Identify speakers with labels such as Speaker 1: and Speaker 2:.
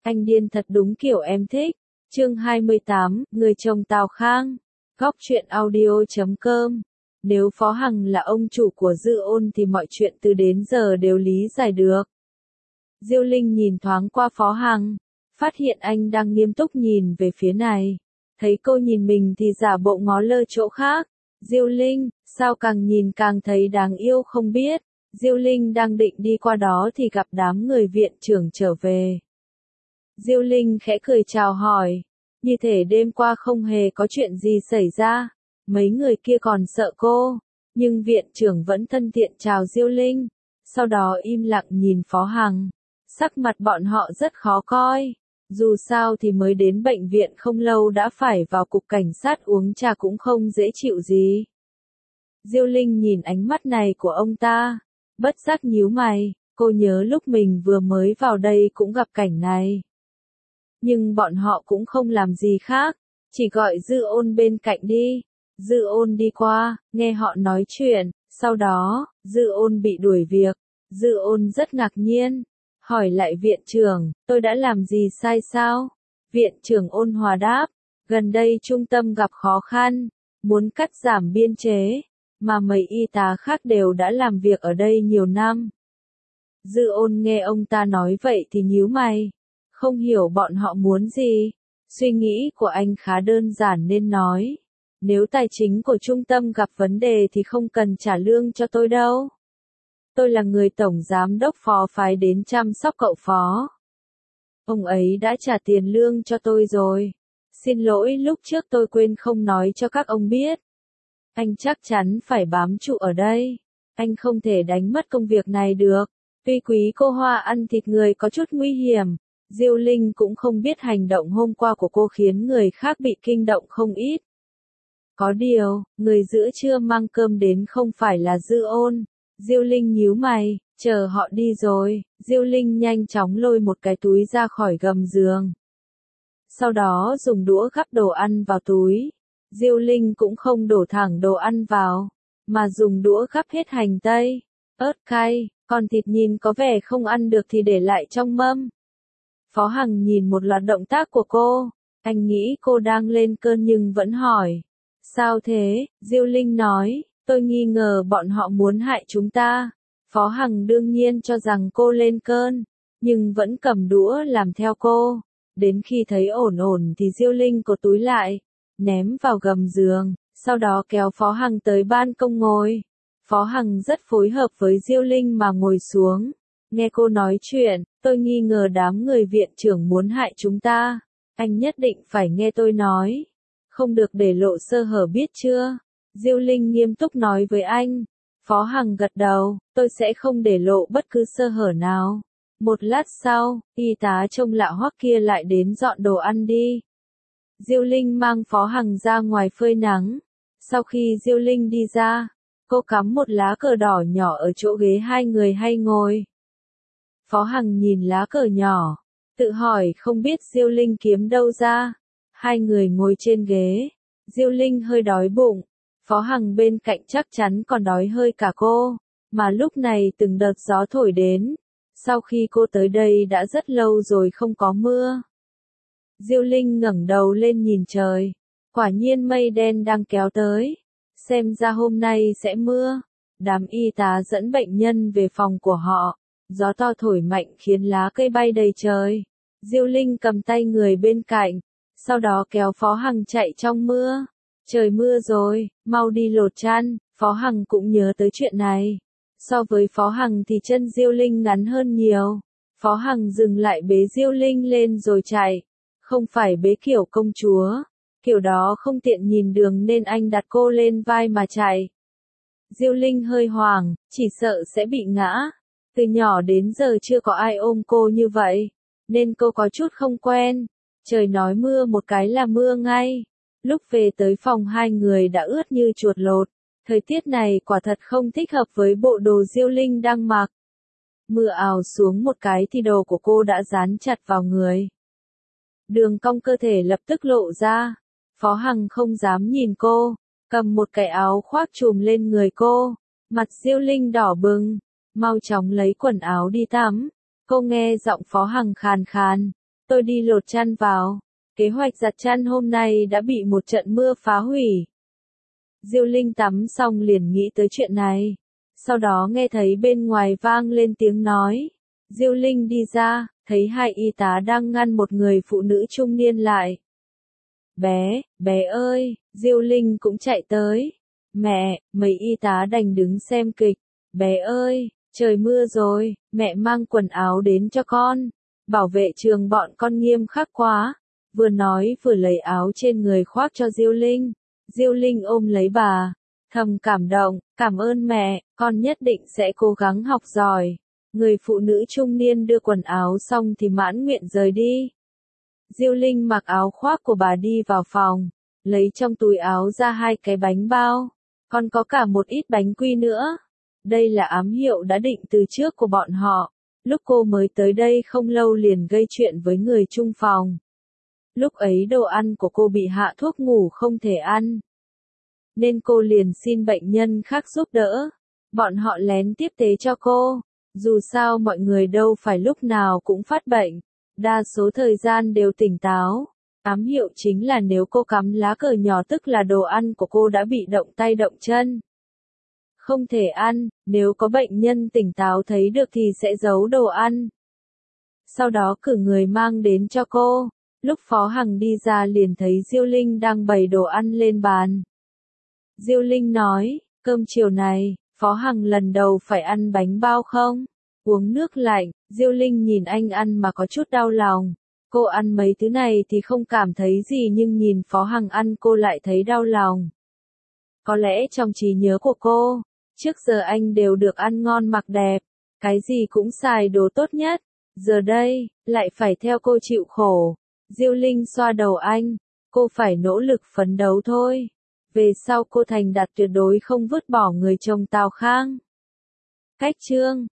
Speaker 1: Anh điên thật đúng kiểu em thích. Chương 28, người chồng Tào Khang. Góc truyện audio.com. Nếu Phó Hằng là ông chủ của Dư Ôn thì mọi chuyện từ đến giờ đều lý giải được. Diêu Linh nhìn thoáng qua Phó Hằng, phát hiện anh đang nghiêm túc nhìn về phía này. Thấy cô nhìn mình thì giả bộ ngó lơ chỗ khác. Diêu Linh, sao càng nhìn càng thấy đáng yêu không biết. Diêu Linh đang định đi qua đó thì gặp đám người viện trưởng trở về. Diêu Linh khẽ cười chào hỏi, như thể đêm qua không hề có chuyện gì xảy ra, mấy người kia còn sợ cô, nhưng viện trưởng vẫn thân thiện chào Diêu Linh, sau đó im lặng nhìn Phó Hằng, sắc mặt bọn họ rất khó coi, dù sao thì mới đến bệnh viện không lâu đã phải vào cục cảnh sát uống trà cũng không dễ chịu gì. Diêu Linh nhìn ánh mắt này của ông ta, bất giác nhíu mày, cô nhớ lúc mình vừa mới vào đây cũng gặp cảnh này. Nhưng bọn họ cũng không làm gì khác, chỉ gọi Dư Ôn bên cạnh đi. Dư Ôn đi qua, nghe họ nói chuyện, sau đó, Dư Ôn bị đuổi việc. Dư Ôn rất ngạc nhiên, hỏi lại viện trưởng, tôi đã làm gì sai sao? Viện trưởng ôn hòa đáp, gần đây trung tâm gặp khó khăn, muốn cắt giảm biên chế, mà mấy y tá khác đều đã làm việc ở đây nhiều năm. Dư Ôn nghe ông ta nói vậy thì nhíu mày, không hiểu bọn họ muốn gì. Suy nghĩ của anh khá đơn giản nên nói, nếu tài chính của trung tâm gặp vấn đề thì không cần trả lương cho tôi đâu. Tôi là người tổng giám đốc Phó phái đến chăm sóc cậu Phó. Ông ấy đã trả tiền lương cho tôi rồi. Xin lỗi lúc trước tôi quên không nói cho các ông biết. Anh chắc chắn phải bám trụ ở đây. Anh không thể đánh mất công việc này được. Tuy quý cô Hoa ăn thịt người có chút nguy hiểm, Diêu Linh cũng không biết hành động hôm qua của cô khiến người khác bị kinh động không ít. Có điều, người giữa trưa mang cơm đến không phải là Dư Ôn. Diêu Linh nhíu mày, chờ họ đi rồi, Diêu Linh nhanh chóng lôi một cái túi ra khỏi gầm giường. Sau đó dùng đũa gắp đồ ăn vào túi. Diêu Linh cũng không đổ thẳng đồ ăn vào, mà dùng đũa gắp hết hành tây, ớt cay, còn thịt nhìn có vẻ không ăn được thì để lại trong mâm. Phó Hằng nhìn một loạt động tác của cô, anh nghĩ cô đang lên cơn nhưng vẫn hỏi. Sao thế? Diêu Linh nói, tôi nghi ngờ bọn họ muốn hại chúng ta. Phó Hằng đương nhiên cho rằng cô lên cơn, nhưng vẫn cầm đũa làm theo cô. Đến khi thấy ổn ổn thì Diêu Linh cột túi lại, ném vào gầm giường, sau đó kéo Phó Hằng tới ban công ngồi. Phó Hằng rất phối hợp với Diêu Linh mà ngồi xuống. Nghe cô nói chuyện, tôi nghi ngờ đám người viện trưởng muốn hại chúng ta. Anh nhất định phải nghe tôi nói. Không được để lộ sơ hở biết chưa? Diêu Linh nghiêm túc nói với anh. Phó Hằng gật đầu, tôi sẽ không để lộ bất cứ sơ hở nào. Một lát sau, y tá trông lạ hoắc kia lại đến dọn đồ ăn đi. Diêu Linh mang Phó Hằng ra ngoài phơi nắng. Sau khi Diêu Linh đi ra, cô cắm một lá cờ đỏ nhỏ ở chỗ ghế hai người hay ngồi. Phó Hằng nhìn lá cờ nhỏ, tự hỏi không biết Diêu Linh kiếm đâu ra. Hai người ngồi trên ghế, Diêu Linh hơi đói bụng, Phó Hằng bên cạnh chắc chắn còn đói hơi cả cô, mà lúc này từng đợt gió thổi đến. Sau khi cô tới đây đã rất lâu rồi không có mưa. Diêu Linh ngẩng đầu lên nhìn trời, quả nhiên mây đen đang kéo tới, xem ra hôm nay sẽ mưa. Đám y tá dẫn bệnh nhân về phòng của họ, gió to thổi mạnh khiến lá cây bay đầy trời. Diêu Linh cầm tay người bên cạnh, sau đó kéo Phó Hằng chạy trong mưa. Trời mưa rồi, mau đi lột chăn. Phó Hằng cũng nhớ tới chuyện này. So với Phó Hằng thì chân Diêu Linh ngắn hơn nhiều. Phó Hằng dừng lại bế Diêu Linh lên rồi chạy. Không phải bế kiểu công chúa, kiểu đó không tiện nhìn đường nên anh đặt cô lên vai mà chạy. Diêu Linh hơi hoảng, chỉ sợ sẽ bị ngã. Từ nhỏ đến giờ chưa có ai ôm cô như vậy, nên cô có chút không quen. Trời nói mưa một cái là mưa ngay. Lúc về tới phòng hai người đã ướt như chuột lột. Thời tiết này quả thật không thích hợp với bộ đồ Diêu Linh đang mặc. Mưa ào xuống một cái thì đồ của cô đã dán chặt vào người. Đường cong cơ thể lập tức lộ ra. Phó Hằng không dám nhìn cô, cầm một cái áo khoác trùm lên người cô. Mặt Diêu Linh đỏ bừng, mau chóng lấy quần áo đi tắm. Cô nghe giọng Phó Hằng khàn khàn. tôi đi lột chăn vào. Kế hoạch giặt chăn hôm nay đã bị một trận mưa phá hủy. Diêu Linh tắm xong liền nghĩ tới chuyện này. Sau đó nghe thấy bên ngoài vang lên tiếng nói. Diêu Linh đi ra, thấy hai y tá đang ngăn một người phụ nữ trung niên lại. Bé ơi, Diêu Linh cũng chạy tới. Mẹ, mấy y tá đành đứng xem kịch. Bé ơi, trời mưa rồi, mẹ mang quần áo đến cho con. Bảo vệ trường bọn con nghiêm khắc quá. Vừa nói vừa lấy áo trên người khoác cho Diêu Linh. Diêu Linh ôm lấy bà, thầm cảm động, cảm ơn mẹ, con nhất định sẽ cố gắng học giỏi. Người phụ nữ trung niên đưa quần áo xong thì mãn nguyện rời đi. Diêu Linh mặc áo khoác của bà đi vào phòng, lấy trong túi áo ra 2 cái bánh bao, còn có cả một ít bánh quy nữa. Đây là ám hiệu đã định từ trước của bọn họ. Lúc cô mới tới đây không lâu liền gây chuyện với người chung phòng. Lúc ấy đồ ăn của cô bị hạ thuốc ngủ không thể ăn. Nên cô liền xin bệnh nhân khác giúp đỡ. Bọn họ lén tiếp tế cho cô. Dù sao mọi người đâu phải lúc nào cũng phát bệnh. Đa số thời gian đều tỉnh táo. Ám hiệu chính là nếu cô cắm lá cờ nhỏ tức là đồ ăn của cô đã bị động tay động chân. Không thể ăn, nếu có bệnh nhân tỉnh táo thấy được thì sẽ giấu đồ ăn. Sau đó cử người mang đến cho cô. Lúc Phó Hằng đi ra liền thấy Diêu Linh đang bày đồ ăn lên bàn. Diêu Linh nói, cơm chiều này, Phó Hằng lần đầu phải ăn bánh bao không? Uống nước lạnh, Diêu Linh nhìn anh ăn mà có chút đau lòng. Cô ăn mấy thứ này thì không cảm thấy gì nhưng nhìn Phó Hằng ăn cô lại thấy đau lòng. Có lẽ trong trí nhớ của cô, trước giờ anh đều được ăn ngon mặc đẹp, cái gì cũng xài đồ tốt nhất. Giờ đây, lại phải theo cô chịu khổ. Diêu Linh xoa đầu anh, cô phải nỗ lực phấn đấu thôi. Về sau cô thành đạt tuyệt đối không vứt bỏ người chồng Tào Khang. Cách chương